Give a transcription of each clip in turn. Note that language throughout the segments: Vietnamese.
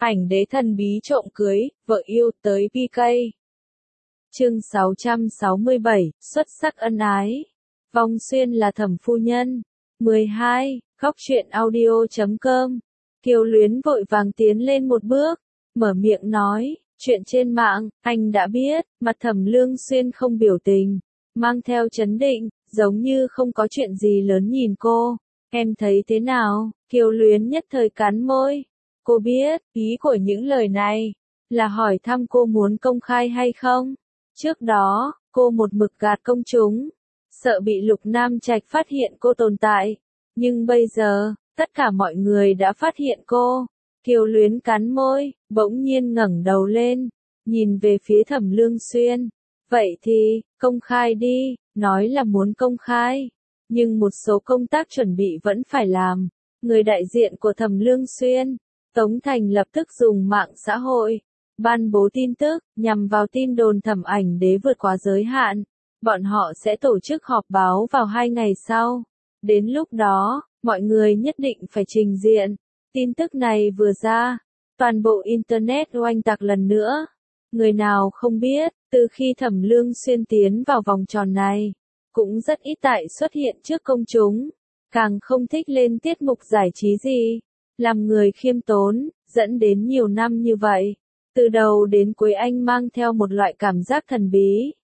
Ảnh đế thần bí trộm cưới, vợ yêu tới PK. Chương 667, xuất sắc ân ái. Vong xuyên là thẩm phu nhân. 12, góc truyện audio.com. Kiều Luyến vội vàng tiến lên một bước, mở miệng nói, chuyện trên mạng, anh đã biết, mặt Thẩm Lương Xuyên không biểu tình, mang theo trấn định, giống như không có chuyện gì lớn nhìn cô. Em thấy thế nào? Kiều Luyến nhất thời cắn môi. Cô biết, ý của những lời này, là hỏi thăm cô muốn công khai hay không. Trước đó, cô một mực gạt công chúng, sợ bị Lục Nam Trạch phát hiện cô tồn tại. Nhưng bây giờ, tất cả mọi người đã phát hiện cô. Kiều Luyến cắn môi, bỗng nhiên ngẩng đầu lên, nhìn về phía Thẩm Lương Xuyên. Vậy thì, công khai đi, nói là muốn công khai. Nhưng một số công tác chuẩn bị vẫn phải làm. Người đại diện của Thẩm Lương Xuyên, Tống Thành lập tức dùng mạng xã hội, ban bố tin tức, nhằm vào tin đồn Thẩm Ảnh Đế vượt quá giới hạn. Bọn họ sẽ tổ chức họp báo vào 2 ngày sau. Đến lúc đó, mọi người nhất định phải trình diện. Tin tức này vừa ra, toàn bộ Internet oanh tạc lần nữa. Người nào không biết, từ khi Thẩm Lương Xuyên tiến vào vòng tròn này, cũng rất ít tại xuất hiện trước công chúng, càng không thích lên tiết mục giải trí gì. Làm người khiêm tốn, dẫn đến nhiều năm như vậy, từ đầu đến cuối anh mang theo một loại cảm giác thần bí.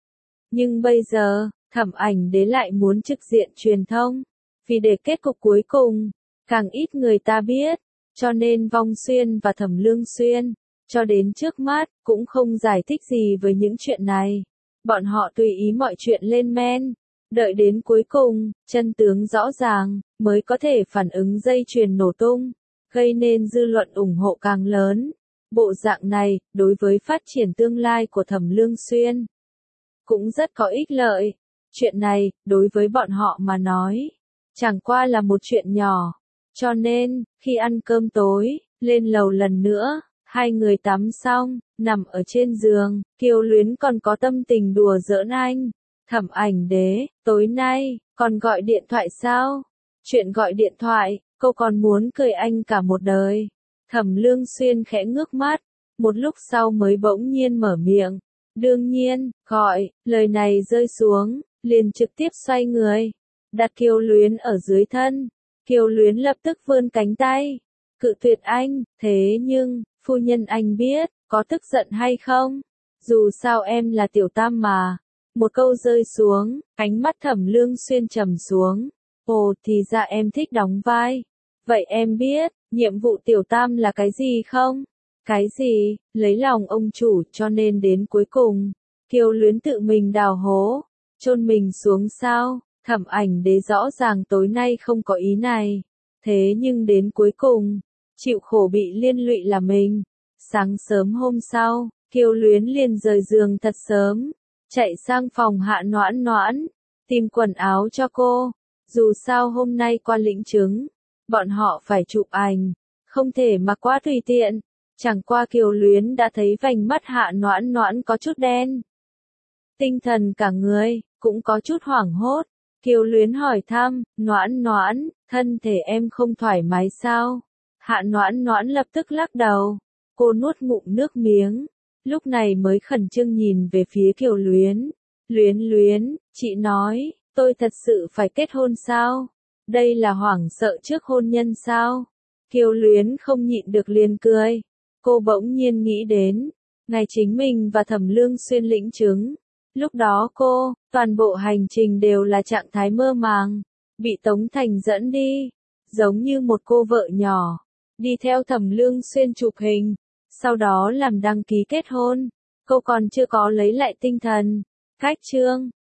Nhưng bây giờ, Thẩm Ảnh Đế lại muốn trực diện truyền thông, vì để kết cục cuối cùng, càng ít người ta biết, cho nên Vong Xuyên và Thẩm Lương Xuyên, cho đến trước mắt, cũng không giải thích gì với những chuyện này. Bọn họ tùy ý mọi chuyện lên men, đợi đến cuối cùng, chân tướng rõ ràng, mới có thể phản ứng dây chuyền nổ tung, gây nên dư luận ủng hộ càng lớn. Bộ dạng này, đối với phát triển tương lai của Thẩm Lương Xuyên, cũng rất có ích lợi. Chuyện này, đối với bọn họ mà nói, chẳng qua là một chuyện nhỏ. Cho nên, khi ăn cơm tối, lên lầu lần nữa, hai người tắm xong, nằm ở trên giường, Kiều Luyến còn có tâm tình đùa giỡn anh. Thẩm Ảnh Đế, tối nay, còn gọi điện thoại sao? Chuyện gọi điện thoại, cô còn muốn cười anh cả một đời. Thẩm Lương Xuyên khẽ ngước mắt, một lúc sau mới bỗng nhiên mở miệng. Đương nhiên, gọi, lời này rơi xuống, liền trực tiếp xoay người, đặt Kiều Luyến ở dưới thân. Kiều Luyến lập tức vươn cánh tay, cự tuyệt anh, thế nhưng, phu nhân anh biết, có tức giận hay không? Dù sao em là tiểu tam mà. Một câu rơi xuống, ánh mắt Thẩm Lương Xuyên trầm xuống. Ồ, thì ra em thích đóng vai. Vậy em biết, nhiệm vụ tiểu tam là cái gì không? Cái gì? Lấy lòng ông chủ, cho nên đến cuối cùng, Kiều Luyến tự mình đào hố, chôn mình xuống sao? Thẩm Ảnh Đế rõ ràng tối nay không có ý này. Thế nhưng đến cuối cùng, chịu khổ bị liên lụy là mình. Sáng sớm hôm sau, Kiều Luyến liền rời giường thật sớm, chạy sang phòng Hạ Noãn Noãn, tìm quần áo cho cô. Dù sao hôm nay qua lĩnh chứng, bọn họ phải chụp ảnh, không thể mặc quá tùy tiện. Chẳng qua Kiều Luyến đã thấy vành mắt Hạ Noãn Noãn có chút đen. Tinh thần cả người, cũng có chút hoảng hốt. Kiều Luyến hỏi thăm, Noãn Noãn, thân thể em không thoải mái sao? Hạ Noãn Noãn lập tức lắc đầu. Cô nuốt ngụm nước miếng, lúc này mới khẩn trương nhìn về phía Kiều Luyến. Luyến Luyến, chị nói, tôi thật sự phải kết hôn sao? Đây là hoảng sợ trước hôn nhân sao? Kiều Luyến không nhịn được liền cười. Cô bỗng nhiên nghĩ đến, ngày chính mình và Thẩm Lương Xuyên lĩnh chứng. Lúc đó cô, toàn bộ hành trình đều là trạng thái mơ màng, bị Tống Thành dẫn đi, giống như một cô vợ nhỏ, đi theo Thẩm Lương Xuyên chụp hình, sau đó làm đăng ký kết hôn. Cô còn chưa có lấy lại tinh thần. Cách chương